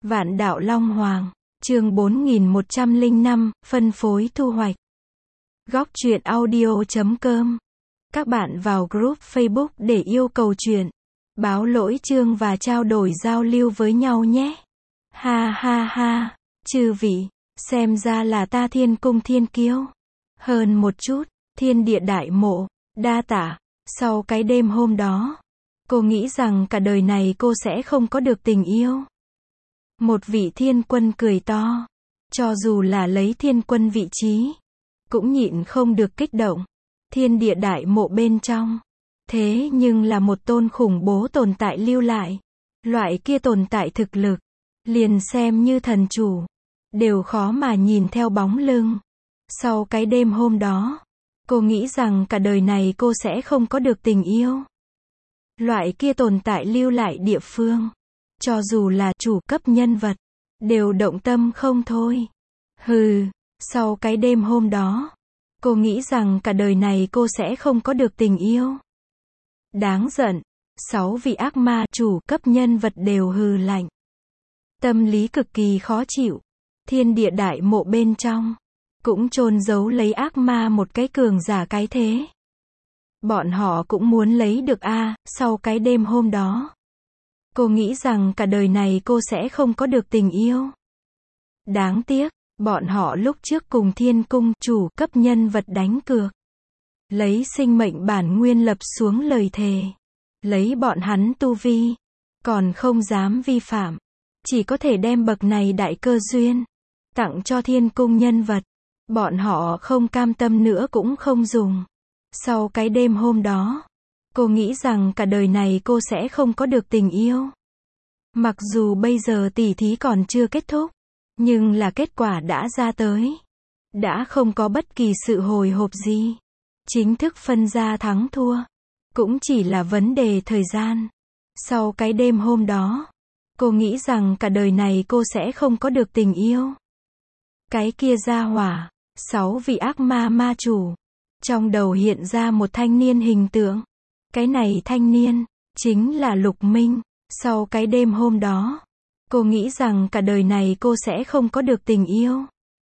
Vạn đạo Long Hoàng, chương 4105, phân phối thu hoạch. Góc truyện audio.com. Các bạn vào group Facebook để yêu cầu truyện, báo lỗi chương và trao đổi giao lưu với nhau nhé. Ha ha ha, chư vị, xem ra là ta Thiên Cung thiên kiêu. Hơn một chút, thiên địa đại mộ, đa tạ. Sau cái đêm hôm đó, cô nghĩ rằng cả đời này cô sẽ không có được tình yêu. Một vị thiên quân cười to. Cho dù là lấy thiên quân vị trí, cũng nhịn không được kích động. Thiên địa đại mộ bên trong, thế nhưng là một tôn khủng bố tồn tại lưu lại. Loại kia tồn tại thực lực, liền xem như thần chủ, đều khó mà nhìn theo bóng lưng. Sau cái đêm hôm đó, cô nghĩ rằng cả đời này cô sẽ không có được tình yêu. Loại kia tồn tại lưu lại địa phương, cho dù là chủ cấp nhân vật, đều động tâm không thôi. Hừ, sau cái đêm hôm đó, cô nghĩ rằng cả đời này cô sẽ không có được tình yêu. Đáng giận, 6 vị ác ma chủ cấp nhân vật đều hừ lạnh. Tâm lý cực kỳ khó chịu. Thiên địa đại mộ bên trong, cũng chôn giấu lấy ác ma một cái cường giả cái thế. Bọn họ cũng muốn lấy được sau cái đêm hôm đó. Cô nghĩ rằng cả đời này cô sẽ không có được tình yêu. Đáng tiếc, bọn họ lúc trước cùng Thiên Cung chủ cấp nhân vật đánh cược. Lấy sinh mệnh bản nguyên lập xuống lời thề. Lấy bọn hắn tu vi, còn không dám vi phạm. Chỉ có thể đem bậc này đại cơ duyên, tặng cho Thiên Cung nhân vật. Bọn họ không cam tâm nữa cũng không dùng. Sau cái đêm hôm đó, cô nghĩ rằng cả đời này cô sẽ không có được tình yêu. Mặc dù bây giờ tỉ thí còn chưa kết thúc, nhưng là kết quả đã ra tới. Đã không có bất kỳ sự hồi hộp gì. Chính thức phân ra thắng thua, cũng chỉ là vấn đề thời gian. Sau cái đêm hôm đó, cô nghĩ rằng cả đời này cô sẽ không có được tình yêu. Cái kia ra hỏa, 6 vị ác ma ma chủ. Trong đầu hiện ra một thanh niên hình tượng. Cái này thanh niên, chính là Lục Minh. Sau cái đêm hôm đó, cô nghĩ rằng cả đời này cô sẽ không có được tình yêu.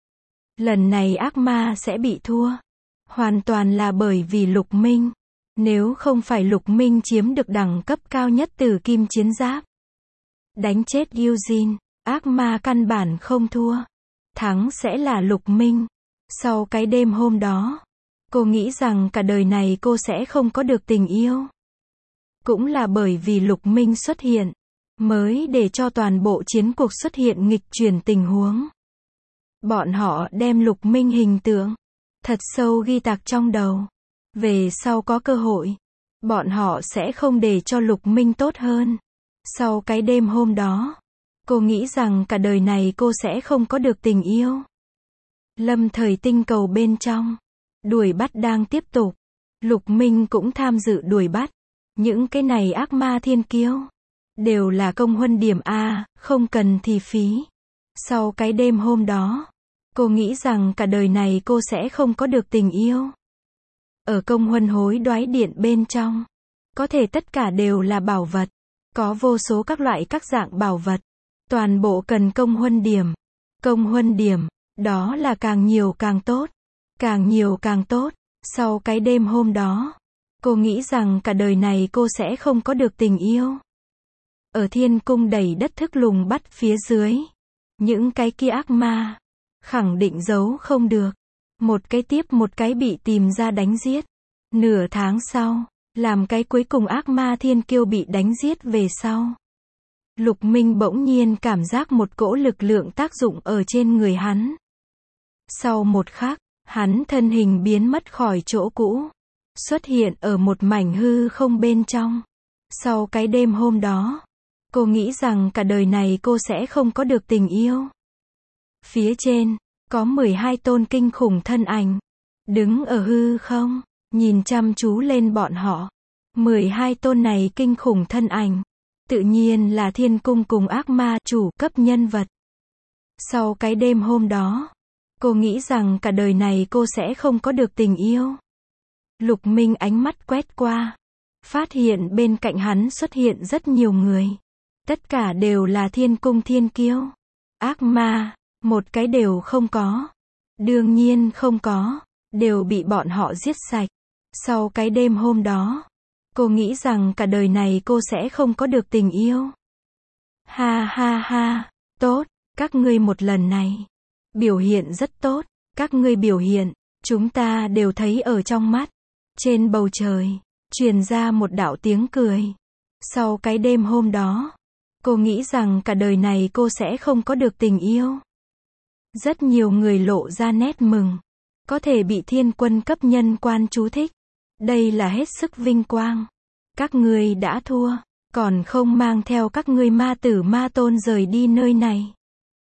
Lần này ác ma sẽ bị thua. Hoàn toàn là bởi vì Lục Minh. Nếu không phải Lục Minh chiếm được đẳng cấp cao nhất từ kim chiến giáp, đánh chết Eugene, ác ma căn bản không thua. Thắng sẽ là Lục Minh. Sau cái đêm hôm đó, cô nghĩ rằng cả đời này cô sẽ không có được tình yêu. Cũng là bởi vì Lục Minh xuất hiện, mới để cho toàn bộ chiến cuộc xuất hiện nghịch chuyển tình huống. Bọn họ đem Lục Minh hình tượng thật sâu ghi tạc trong đầu. Về sau có cơ hội, bọn họ sẽ không để cho Lục Minh tốt hơn. Sau cái đêm hôm đó, cô nghĩ rằng cả đời này cô sẽ không có được tình yêu. Lâm thời tinh cầu bên trong, đuổi bắt đang tiếp tục. Lục Minh cũng tham dự đuổi bắt. Những cái này ác ma thiên kiêu, đều là công huân điểm không cần thì phí. Sau cái đêm hôm đó, cô nghĩ rằng cả đời này cô sẽ không có được tình yêu. Ở công huân hối đoái điện bên trong, có thể tất cả đều là bảo vật. Có vô số các loại các dạng bảo vật. Toàn bộ cần công huân điểm. Công huân điểm, đó là càng nhiều càng tốt. Càng nhiều càng tốt. Sau cái đêm hôm đó, cô nghĩ rằng cả đời này cô sẽ không có được tình yêu. Ở Thiên Cung đầy đất thức lùng bắt phía dưới, những cái kia ác ma, khẳng định giấu không được. Một cái tiếp một cái bị tìm ra đánh giết. Nửa tháng sau, làm cái cuối cùng ác ma thiên kiêu bị đánh giết về sau. Lục Minh bỗng nhiên cảm giác một cỗ lực lượng tác dụng ở trên người hắn. Sau một khắc, hắn thân hình biến mất khỏi chỗ cũ, xuất hiện ở một mảnh hư không bên trong. Sau cái đêm hôm đó, cô nghĩ rằng cả đời này cô sẽ không có được tình yêu. Phía trên, có 12 tôn kinh khủng thân ảnh, đứng ở hư không, nhìn chăm chú lên bọn họ. 12 tôn này kinh khủng thân ảnh, tự nhiên là Thiên Cung cùng ác ma chủ cấp nhân vật. Sau cái đêm hôm đó, cô nghĩ rằng cả đời này cô sẽ không có được tình yêu. Lục Minh ánh mắt quét qua, phát hiện bên cạnh hắn xuất hiện rất nhiều người. Tất cả đều là thiên cung thiên kiêu. Ác ma, một cái đều không có. Đương nhiên không có, đều bị bọn họ giết sạch. Sau cái đêm hôm đó, cô nghĩ rằng cả đời này cô sẽ không có được tình yêu. Ha ha ha, tốt, các ngươi một lần này biểu hiện rất tốt, các ngươi biểu hiện, chúng ta đều thấy ở trong mắt. Trên bầu trời truyền ra một đạo tiếng cười. Sau cái đêm hôm đó, cô nghĩ rằng cả đời này cô sẽ không có được tình yêu. Rất nhiều người lộ ra nét mừng, có thể bị thiên quân cấp nhân quan chú thích. Đây là hết sức vinh quang. Các ngươi đã thua, còn không mang theo các ngươi ma tử ma tôn rời đi nơi này.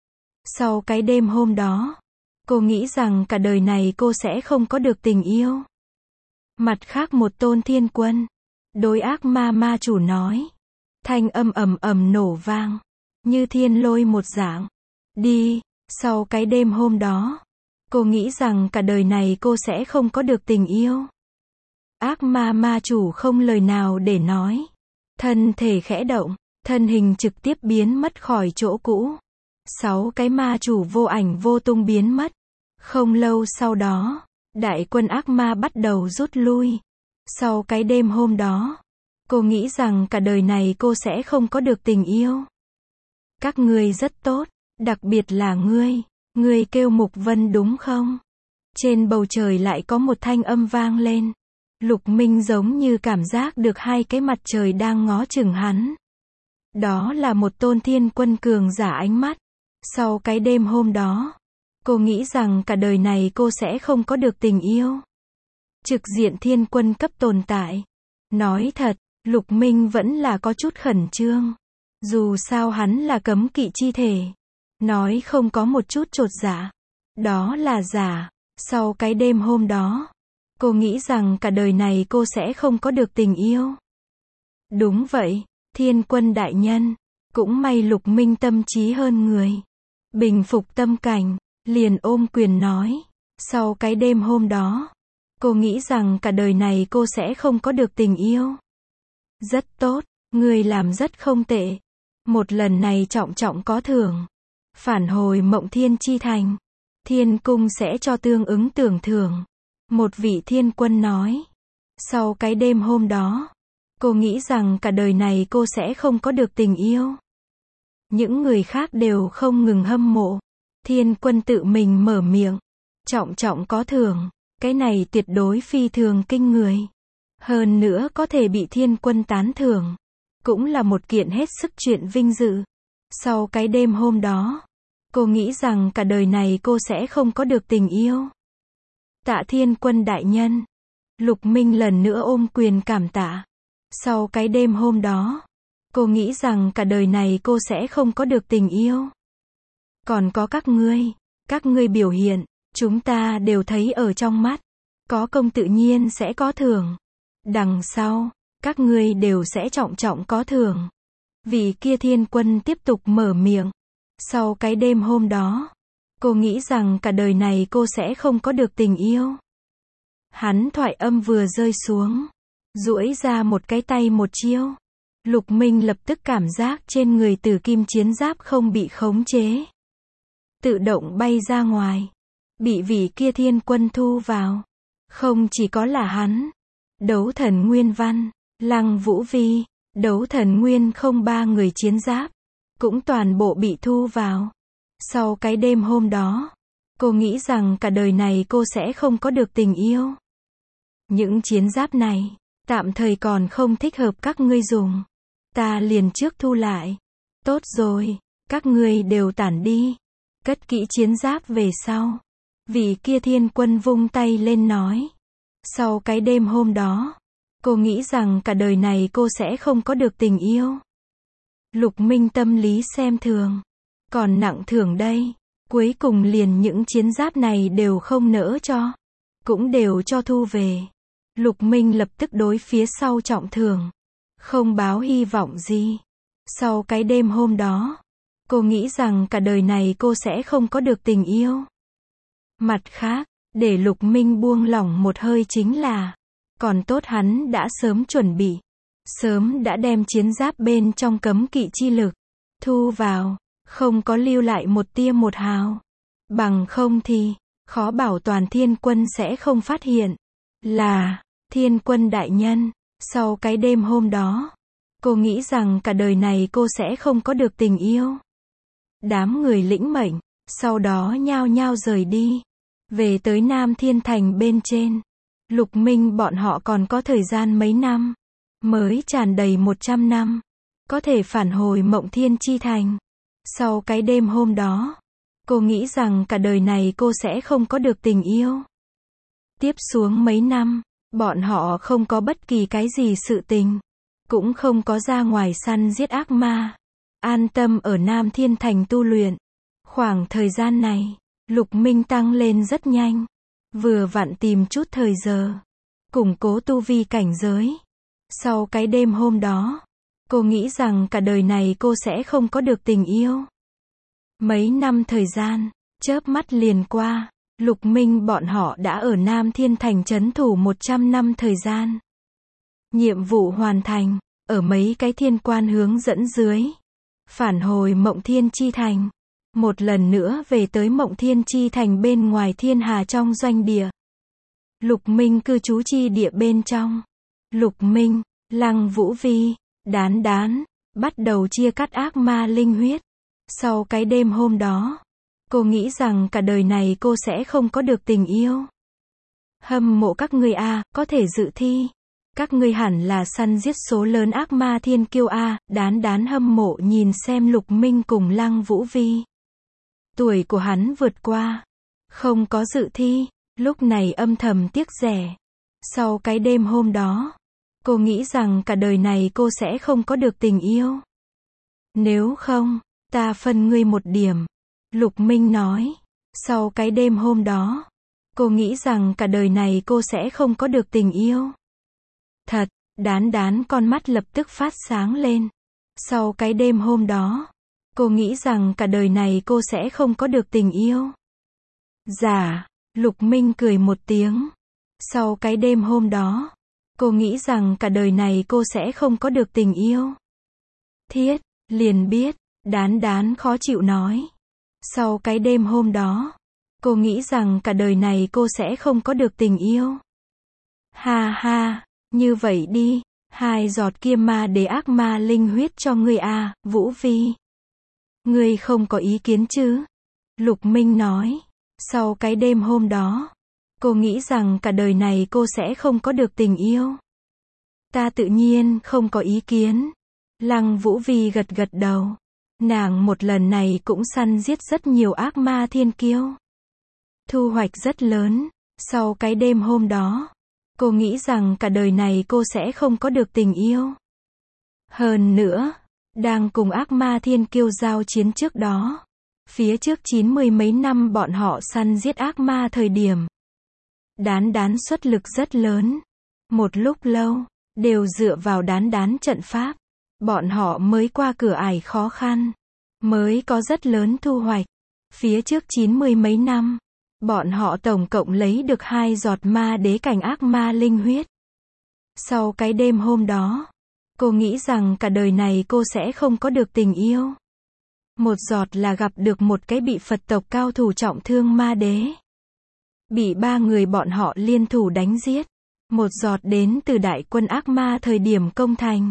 Sau cái đêm hôm đó, cô nghĩ rằng cả đời này cô sẽ không có được tình yêu. Mặt khác một tôn thiên quân, đối ác ma ma chủ nói. Thanh âm ầm ầm nổ vang, như thiên lôi một dạng. Đi, sau cái đêm hôm đó, cô nghĩ rằng cả đời này cô sẽ không có được tình yêu. Ác ma ma chủ không lời nào để nói. Thân thể khẽ động, thân hình trực tiếp biến mất khỏi chỗ cũ. 6 cái ma chủ vô ảnh vô tung biến mất. Không lâu sau đó, đại quân ác ma bắt đầu rút lui. Sau cái đêm hôm đó, cô nghĩ rằng cả đời này cô sẽ không có được tình yêu. Các ngươi rất tốt, đặc biệt là ngươi kêu Mục Vân đúng không? Trên bầu trời lại có một thanh âm vang lên. Lục Minh giống như cảm giác được hai cái mặt trời đang ngó chừng hắn. Đó là một tôn thiên quân cường giả ánh mắt. Sau cái đêm hôm đó, cô nghĩ rằng cả đời này cô sẽ không có được tình yêu. Trực diện thiên quân cấp tồn tại. Nói thật, Lục Minh vẫn là có chút khẩn trương. Dù sao hắn là cấm kỵ chi thể. Nói không có một chút chột dạ. Đó là giả. Sau cái đêm hôm đó, cô nghĩ rằng cả đời này cô sẽ không có được tình yêu. Đúng vậy, thiên quân đại nhân. Cũng may Lục Minh tâm trí hơn người. Bình phục tâm cảnh, liền ôm quyền nói. Sau cái đêm hôm đó, cô nghĩ rằng cả đời này cô sẽ không có được tình yêu. Rất tốt, người làm rất không tệ. Một lần này trọng trọng có thưởng. Phản hồi Mộng Thiên chi thành. Thiên cung sẽ cho tương ứng tưởng thưởng. Một vị thiên quân nói. Sau cái đêm hôm đó, cô nghĩ rằng cả đời này cô sẽ không có được tình yêu. Những người khác đều không ngừng hâm mộ. Thiên quân tự mình mở miệng. Trọng trọng có thưởng. Cái này tuyệt đối phi thường kinh người. Hơn nữa có thể bị thiên quân tán thưởng. Cũng là một kiện hết sức chuyện vinh dự. Sau cái đêm hôm đó, cô nghĩ rằng cả đời này cô sẽ không có được tình yêu. Tạ thiên quân đại nhân. Lục Minh lần nữa ôm quyền cảm tạ. Sau cái đêm hôm đó, cô nghĩ rằng cả đời này cô sẽ không có được tình yêu. Còn có các ngươi biểu hiện, chúng ta đều thấy ở trong mắt. Có công tự nhiên sẽ có thưởng. Đằng sau, các ngươi đều sẽ trọng trọng có thưởng. Vị kia thiên quân tiếp tục mở miệng. Sau cái đêm hôm đó, cô nghĩ rằng cả đời này cô sẽ không có được tình yêu. Hắn thoại âm vừa rơi xuống, duỗi ra một cái tay một chiêu. Lục Minh lập tức cảm giác trên người Tử Kim chiến giáp không bị khống chế. Tự động bay ra ngoài. Bị vị kia thiên quân thu vào. Không chỉ có là hắn. Đấu thần Nguyên Văn, Lăng Vũ Vi, Đấu thần Nguyên không 3 người chiến giáp. Cũng toàn bộ bị thu vào. Sau cái đêm hôm đó, cô nghĩ rằng cả đời này cô sẽ không có được tình yêu. Những chiến giáp này, tạm thời còn không thích hợp các ngươi dùng. Ta liền trước thu lại. Tốt rồi, các ngươi đều tản đi. Cất kỹ chiến giáp về sau. Vị kia thiên quân vung tay lên nói. Sau cái đêm hôm đó, cô nghĩ rằng cả đời này cô sẽ không có được tình yêu. Lục Minh tâm lý xem thường. Còn nặng thưởng đây. Cuối cùng liền những chiến giáp này đều không nỡ cho. Cũng đều cho thu về. Lục Minh lập tức đối phía sau trọng thưởng. Không báo hy vọng gì. Sau cái đêm hôm đó, cô nghĩ rằng cả đời này cô sẽ không có được tình yêu. Mặt khác, để Lục Minh buông lỏng một hơi chính là, còn tốt hắn đã sớm chuẩn bị. sớm đã đem chiến giáp bên trong cấm kỵ chi lực thu vào, không có lưu lại một tia một hào. Bằng không thì, khó bảo toàn Thiên Quân sẽ không phát hiện. Là, Thiên Quân đại nhân, sau cái đêm hôm đó, cô nghĩ rằng cả đời này cô sẽ không có được tình yêu. Đám người lĩnh mệnh, sau đó nhao nhao rời đi, về tới Nam Thiên Thành bên trên. Lục Minh bọn họ còn có thời gian mấy năm, mới tràn đầy 100 năm, có thể phản hồi Mộng Thiên Chi Thành. Sau cái đêm hôm đó, cô nghĩ rằng cả đời này cô sẽ không có được tình yêu. Tiếp xuống mấy năm, bọn họ không có bất kỳ cái gì sự tình, cũng không có ra ngoài săn giết ác ma, an tâm ở Nam Thiên Thành tu luyện. Khoảng thời gian này, Lục Minh tăng lên rất nhanh, vừa vặn tìm chút thời giờ, củng cố tu vi cảnh giới. Sau cái đêm hôm đó, cô nghĩ rằng cả đời này cô sẽ không có được tình yêu. Mấy năm thời gian, chớp mắt liền qua, Lục Minh bọn họ đã ở Nam Thiên Thành trấn thủ 100 năm thời gian. Nhiệm vụ hoàn thành, ở mấy cái thiên quan hướng dẫn dưới, phản hồi Mộng Thiên Chi Thành. Một lần nữa về tới Mộng Thiên Chi Thành bên ngoài thiên hà trong doanh địa. Lục Minh cư trú chi địa bên trong. Lục Minh, Lăng Vũ Vi, Đán Đán, bắt đầu chia cắt ác ma linh huyết. Sau cái đêm hôm đó, cô nghĩ rằng cả đời này cô sẽ không có được tình yêu. Hâm mộ các ngươi a, có thể dự thi. Các ngươi hẳn là săn giết số lớn ác ma thiên kiêu a, Đán Đán hâm mộ nhìn xem Lục Minh cùng Lăng Vũ Vi. Tuổi của hắn vượt qua, không có dự thi, lúc này âm thầm tiếc rẻ. Sau cái đêm hôm đó, cô nghĩ rằng cả đời này cô sẽ không có được tình yêu. Nếu không, ta phân ngươi một điểm. Lục Minh nói. Sau cái đêm hôm đó, cô nghĩ rằng cả đời này cô sẽ không có được tình yêu. Thật, Đán Đán con mắt lập tức phát sáng lên. Sau cái đêm hôm đó, cô nghĩ rằng cả đời này cô sẽ không có được tình yêu. Dạ, Lục Minh cười một tiếng. Sau cái đêm hôm đó, cô nghĩ rằng cả đời này cô sẽ không có được tình yêu. Thiết, liền biết, Đán Đán khó chịu nói. Sau cái đêm hôm đó, cô nghĩ rằng cả đời này cô sẽ không có được tình yêu. Ha ha, như vậy đi, 2 giọt kia ma đế ác ma linh huyết cho ngươi a, Vũ Vi. Ngươi không có ý kiến chứ? Lục Minh nói. Sau cái đêm hôm đó, cô nghĩ rằng cả đời này cô sẽ không có được tình yêu. Ta tự nhiên không có ý kiến. Lăng Vũ Vi gật gật đầu. Nàng một lần này cũng săn giết rất nhiều ác ma thiên kiêu. Thu hoạch rất lớn. Sau cái đêm hôm đó, cô nghĩ rằng cả đời này cô sẽ không có được tình yêu. Hơn nữa, đang cùng ác ma thiên kiêu giao chiến trước đó, phía trước 90 mấy năm bọn họ săn giết ác ma thời điểm, Đán Đán xuất lực rất lớn. Một lúc lâu, đều dựa vào Đán Đán trận pháp, bọn họ mới qua cửa ải khó khăn, mới có rất lớn thu hoạch. Phía trước 90 mấy năm, bọn họ tổng cộng lấy được 2 giọt ma đế cảnh ác ma linh huyết. Sau cái đêm hôm đó, cô nghĩ rằng cả đời này cô sẽ không có được tình yêu. Một giọt là gặp được một cái bị Phật tộc cao thủ trọng thương ma đế. Bị 3 người bọn họ liên thủ đánh giết. Một giọt đến từ đại quân ác ma thời điểm công thành.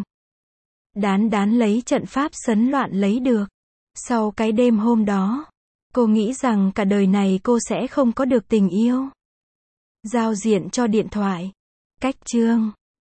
Đán Đán lấy trận pháp sấn loạn lấy được. Sau cái đêm hôm đó, cô nghĩ rằng cả đời này cô sẽ không có được tình yêu. Giao diện cho điện thoại. Cách chương